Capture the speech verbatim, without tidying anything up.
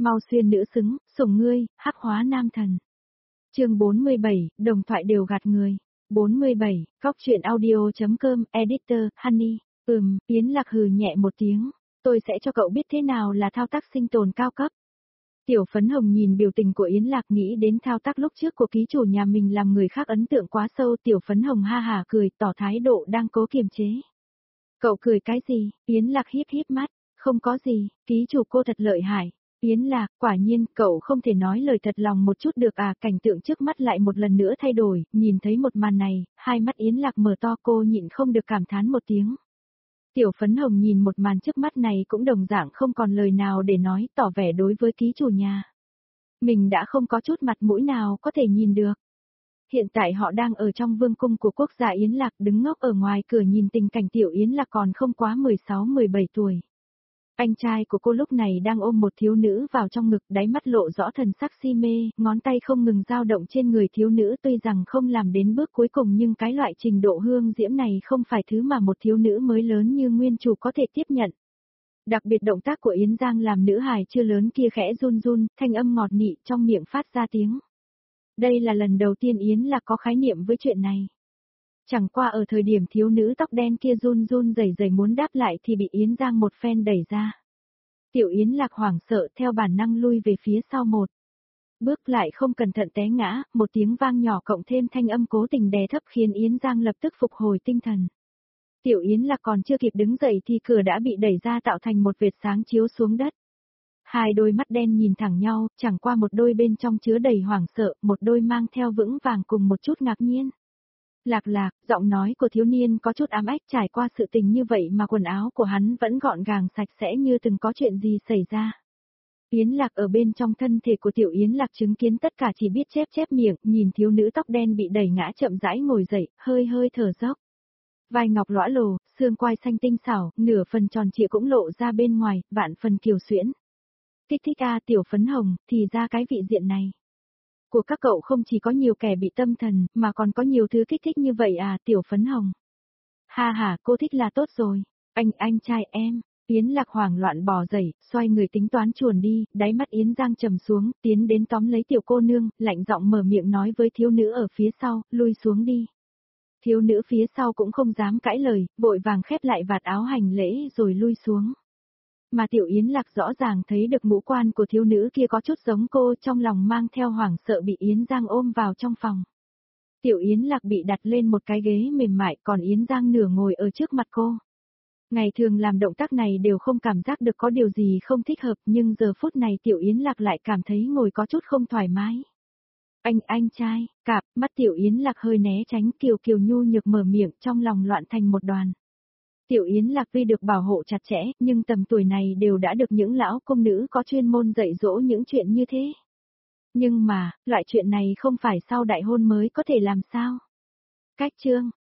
Mau xuyên nữ xứng, sủng ngươi, hắc hóa nam thần. Chương bốn mươi bảy, đồng thoại đều gạt người. bốn mươi bảy, góc truyện audio.com, editor, Honey. Ừm, Yến Lạc hừ nhẹ một tiếng. Tôi sẽ cho cậu biết thế nào là thao tác sinh tồn cao cấp. Tiểu Phấn Hồng nhìn biểu tình của Yến Lạc nghĩ đến thao tác lúc trước của ký chủ nhà mình làm người khác ấn tượng quá sâu. Tiểu Phấn Hồng ha hả cười tỏ thái độ đang cố kiềm chế. Cậu cười cái gì? Yến Lạc híp híp mắt. Không có gì, ký chủ cô thật lợi hại. Yến Lạc, quả nhiên, cậu không thể nói lời thật lòng một chút được à, cảnh tượng trước mắt lại một lần nữa thay đổi, nhìn thấy một màn này, hai mắt Yến Lạc mở to cô nhịn không được cảm thán một tiếng. Tiểu Phấn Hồng nhìn một màn trước mắt này cũng đồng dạng không còn lời nào để nói, tỏ vẻ đối với ký chủ nhà. Mình đã không có chút mặt mũi nào có thể nhìn được. Hiện tại họ đang ở trong vương cung của quốc gia Yến Lạc đứng ngốc ở ngoài cửa nhìn tình cảnh Tiểu Yến Lạc còn không quá mười sáu mười bảy tuổi. Anh trai của cô lúc này đang ôm một thiếu nữ vào trong ngực, đáy mắt lộ rõ thần sắc si mê, ngón tay không ngừng dao động trên người thiếu nữ, tuy rằng không làm đến bước cuối cùng nhưng cái loại trình độ hương diễm này không phải thứ mà một thiếu nữ mới lớn như nguyên chủ có thể tiếp nhận. Đặc biệt động tác của Yến Giang làm nữ hài chưa lớn kia khẽ run run, thanh âm ngọt nị trong miệng phát ra tiếng. Đây là lần đầu tiên Yến Lạc có khái niệm với chuyện này. Chẳng qua ở thời điểm thiếu nữ tóc đen kia run run rẩy rẩy muốn đáp lại thì bị Yến Giang một phen đẩy ra. Tiểu Yến Lạc hoảng sợ theo bản năng lui về phía sau một bước, lại không cẩn thận té ngã, một tiếng vang nhỏ cộng thêm thanh âm cố tình đè thấp khiến Yến Giang lập tức phục hồi tinh thần. Tiểu Yến Lạc còn chưa kịp đứng dậy thì cửa đã bị đẩy ra tạo thành một vệt sáng chiếu xuống đất. Hai đôi mắt đen nhìn thẳng nhau, chẳng qua một đôi bên trong chứa đầy hoảng sợ, một đôi mang theo vững vàng cùng một chút ngạc nhiên. Lạc Lạc, giọng nói của thiếu niên có chút ám ách, trải qua sự tình như vậy mà quần áo của hắn vẫn gọn gàng sạch sẽ như từng có chuyện gì xảy ra. Yến Lạc ở bên trong thân thể của Tiểu Yến Lạc chứng kiến tất cả chỉ biết chép chép miệng, nhìn thiếu nữ tóc đen bị đẩy ngã chậm rãi ngồi dậy, hơi hơi thở dốc. Vai ngọc lõa lồ, xương quai xanh tinh xảo, nửa phần tròn trịa cũng lộ ra bên ngoài, vạn phần kiều xuyễn. Kích thích a Tiểu Phấn Hồng, thì ra cái vị diện này của các cậu không chỉ có nhiều kẻ bị tâm thần, mà còn có nhiều thứ kích thích như vậy à, Tiểu Phấn Hồng. Ha ha, cô thích là tốt rồi. Anh, anh trai em. Yến Lạc hoảng loạn bò dậy, xoay người tính toán chuồn đi, đáy mắt Yến Giang trầm xuống, tiến đến tóm lấy tiểu cô nương, lạnh giọng mở miệng nói với thiếu nữ ở phía sau, lui xuống đi. Thiếu nữ phía sau cũng không dám cãi lời, vội vàng khép lại vạt áo hành lễ rồi lui xuống. Mà Tiểu Yến Lạc rõ ràng thấy được ngũ quan của thiếu nữ kia có chút giống cô, trong lòng mang theo hoảng sợ bị Yến Giang ôm vào trong phòng. Tiểu Yến Lạc bị đặt lên một cái ghế mềm mại, còn Yến Giang nửa ngồi ở trước mặt cô. Ngày thường làm động tác này đều không cảm giác được có điều gì không thích hợp, nhưng giờ phút này Tiểu Yến Lạc lại cảm thấy ngồi có chút không thoải mái. Anh, anh trai, cạp, mắt Tiểu Yến Lạc hơi né tránh, kiều kiều nhu nhược mở miệng, trong lòng loạn thành một đoàn. Tiểu Yến Lạc tuy được bảo hộ chặt chẽ, nhưng tầm tuổi này đều đã được những lão công nữ có chuyên môn dạy dỗ những chuyện như thế. Nhưng mà, loại chuyện này không phải sau đại hôn mới có thể làm sao. Cách chương,